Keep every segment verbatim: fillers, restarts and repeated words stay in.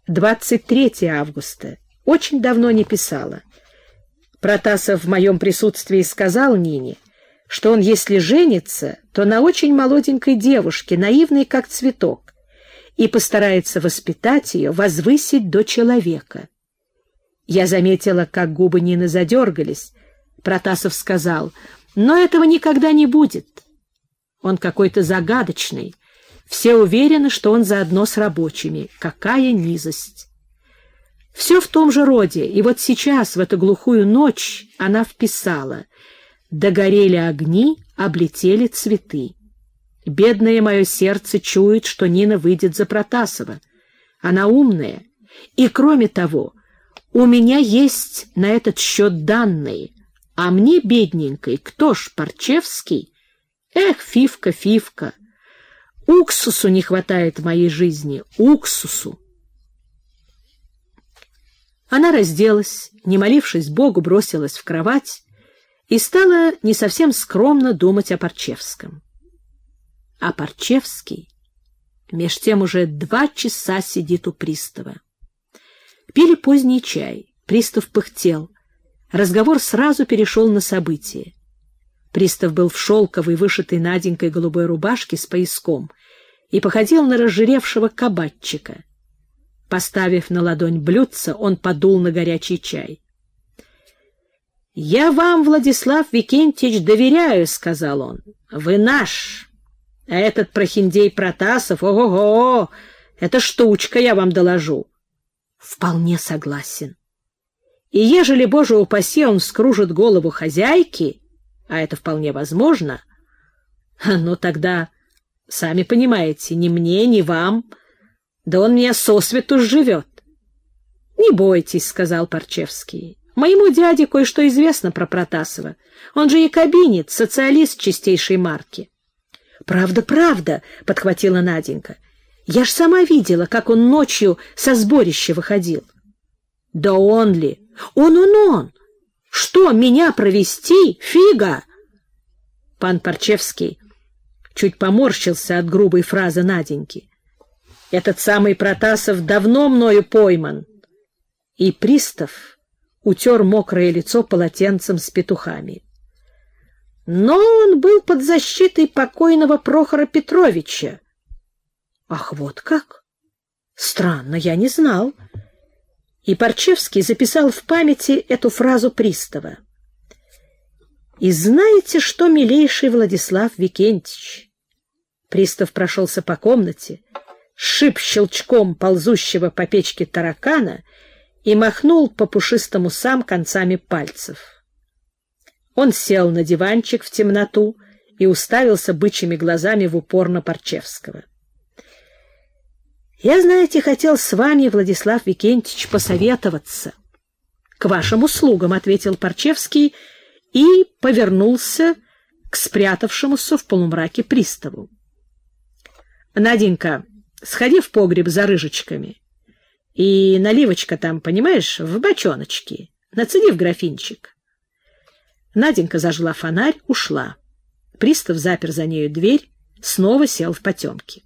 двадцать третьего августа. Очень давно не писала. Протасов в моем присутствии сказал Нине, что он, если женится, то на очень молоденькой девушке, наивной как цветок, и постарается воспитать ее, возвысить до человека. Я заметила, как губы Нины задергались. Протасов сказал: «Но этого никогда не будет. Он какой-то загадочный. Все уверены, что он заодно с рабочими. Какая низость!» Все в том же роде, и вот сейчас, в эту глухую ночь, она вписала: «Догорели огни, облетели цветы». Бедное мое сердце чует, что Нина выйдет за Протасова. Она умная, и, кроме того, у меня есть на этот счет данные, а мне, бедненькой, кто ж, Парчевский? Эх, Фивка, Фивка, уксусу не хватает в моей жизни, уксусу. Она разделась, не молившись Богу, бросилась в кровать и стала не совсем скромно думать о Парчевском. А Парчевский меж тем уже два часа сидит у пристава. Пили поздний чай, пристав пыхтел, разговор сразу перешел на события. Пристав был в шелковой, вышитой Наденькой голубой рубашке с пояском и походил на разжиревшего кабачика. Поставив на ладонь блюдце, он подул на горячий чай. — Я вам, Владислав Викентьевич, доверяю, — сказал он. — Вы наш. А этот прохиндей Протасов, ого-го, это штучка, я вам доложу. — Вполне согласен. И ежели, Боже упаси, он вскружит голову хозяйки, а это вполне возможно, ну тогда, сами понимаете, ни мне, ни вам, да он меня сосвету сживет. — Не бойтесь, — сказал Парчевский. — Моему дяде кое-что известно про Протасова. Он же якобинец, социалист чистейшей марки. — Правда, правда, — подхватила Наденька. — Я ж сама видела, как он ночью со сборища выходил. — Да он ли? Он, он, он! Что, меня провести? Фига! Пан Парчевский чуть поморщился от грубой фразы Наденьки. Этот самый Протасов давно мною пойман. И пристав утер мокрое лицо полотенцем с петухами. Но он был под защитой покойного Прохора Петровича. Ах, вот как! Странно, я не знал. И Парчевский записал в памяти эту фразу пристава. И знаете что, милейший Владислав Викентьевич? Пристав прошелся по комнате, сшиб щелчком ползущего по печке таракана и махнул по пушистым усам концами пальцев. Он сел на диванчик в темноту и уставился бычьими глазами в упор на Парчевского. — Я, знаете, хотел с вами, Владислав Викентьевич, посоветоваться. — К вашим услугам, — ответил Парчевский и повернулся к спрятавшемуся в полумраке приставу. — Наденька, сходи в погреб за рыжечками. И наливочка там, понимаешь, в бочоночке. Нацеди в графинчик. Наденька зажгла фонарь, ушла. Пристав запер за нею дверь, снова сел в потемке.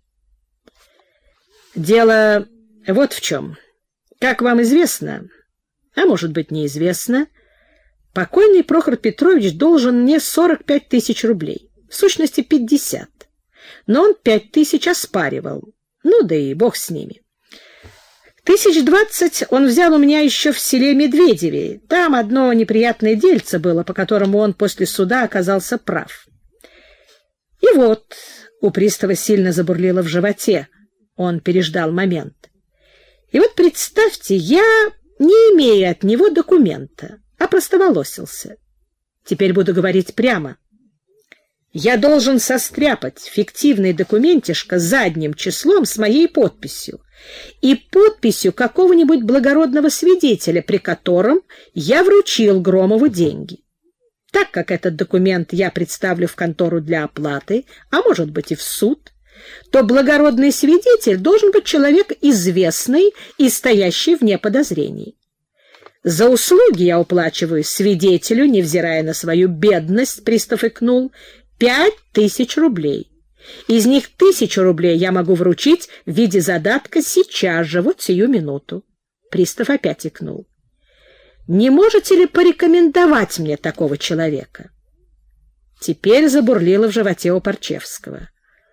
Дело вот в чем. Как вам известно, а может быть неизвестно, покойный Прохор Петрович должен мне сорок пять тысяч рублей, в сущности пятьдесят. Но он пять тысяч оспаривал. Ну да и бог с ними. Тысяч двадцать он взял у меня еще в селе Медведеве. Там одно неприятное дельце было, по которому он после суда оказался прав. И вот у пристава сильно забурлило в животе. Он переждал момент. И вот представьте, я не имею от него документа, а простоволосился. Теперь буду говорить прямо. Я должен состряпать фиктивный документишко задним числом с моей подписью и подписью какого-нибудь благородного свидетеля, при котором я вручил Громову деньги. Так как этот документ я представлю в контору для оплаты, а может быть и в суд, то благородный свидетель должен быть человек известный и стоящий вне подозрений. За услуги я уплачиваю свидетелю, невзирая на свою бедность, пристав икнул, пять тысяч рублей. Из них тысячу рублей я могу вручить в виде задатка сейчас же, вот сию минуту. Пристав опять икнул. Не можете ли порекомендовать мне такого человека? Теперь забурлило в животе у Парчевского.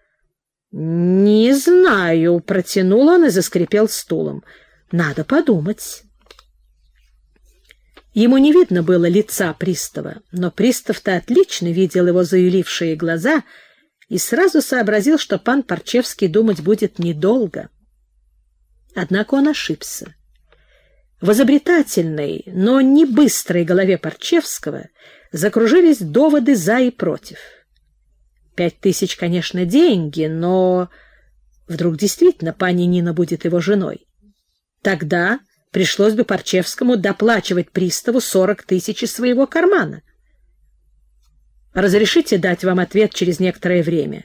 Не знаю, протянул он и заскрипел стулом. Надо подумать. Ему не видно было лица пристава, но пристав-то отлично видел его заюлившие глаза и сразу сообразил, что пан Парчевский думать будет недолго. Однако он ошибся. В изобретательной, но не быстрой голове Парчевского закружились доводы за и против. Пять тысяч, конечно, деньги, но вдруг действительно пани Нина будет его женой. Тогда пришлось бы Парчевскому доплачивать приставу сорок тысяч из своего кармана. Разрешите дать вам ответ через некоторое время?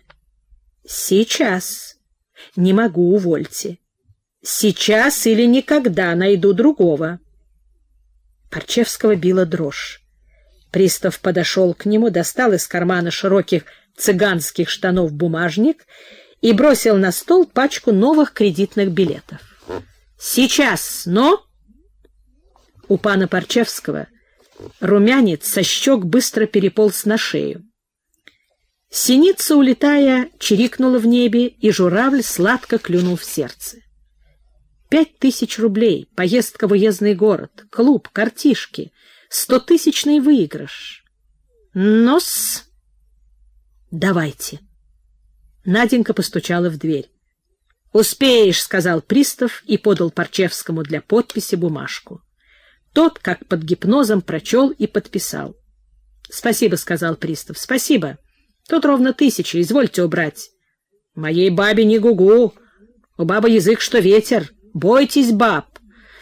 Сейчас. Не могу, увольте. Сейчас или никогда найду другого. Парчевского била дрожь. Пристав подошел к нему, достал из кармана широких цыганских штанов бумажник и бросил на стол пачку новых кредитных билетов. «Сейчас, но...» У пана Парчевского румянец со щек быстро переполз на шею. Синица, улетая, чирикнула в небе, и журавль сладко клюнул в сердце. Пять тысяч рублей, поездка в уездный город, клуб, картишки, стотысячный выигрыш. Но-с... Давайте. Наденька постучала в дверь. «Успеешь», — сказал пристав и подал Парчевскому для подписи бумажку. Тот, как под гипнозом, прочел и подписал. «Спасибо», — сказал пристав, — «спасибо. Тут ровно тысяча, извольте убрать». «Моей бабе не гугу. У бабы язык, что ветер. Бойтесь баб».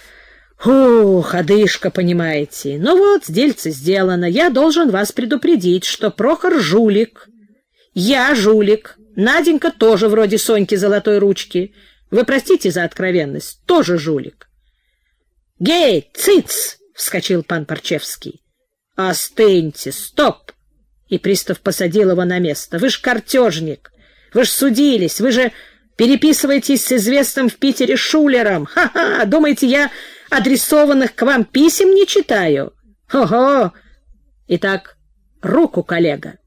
«Ух, одышка, понимаете. Ну вот, дельце сделано. Я должен вас предупредить, что Прохор жулик. Я жулик. Наденька тоже вроде Соньки золотой ручки. Вы простите за откровенность, тоже жулик». «Гей, циц!» — вскочил пан Парчевский. «Остыньте, стоп!» И пристав посадил его на место. «Вы ж картежник, вы ж судились, вы же переписываетесь с известным в Питере шулером. Ха-ха! Думаете, я адресованных к вам писем не читаю? Ого! Итак, руку, коллега!»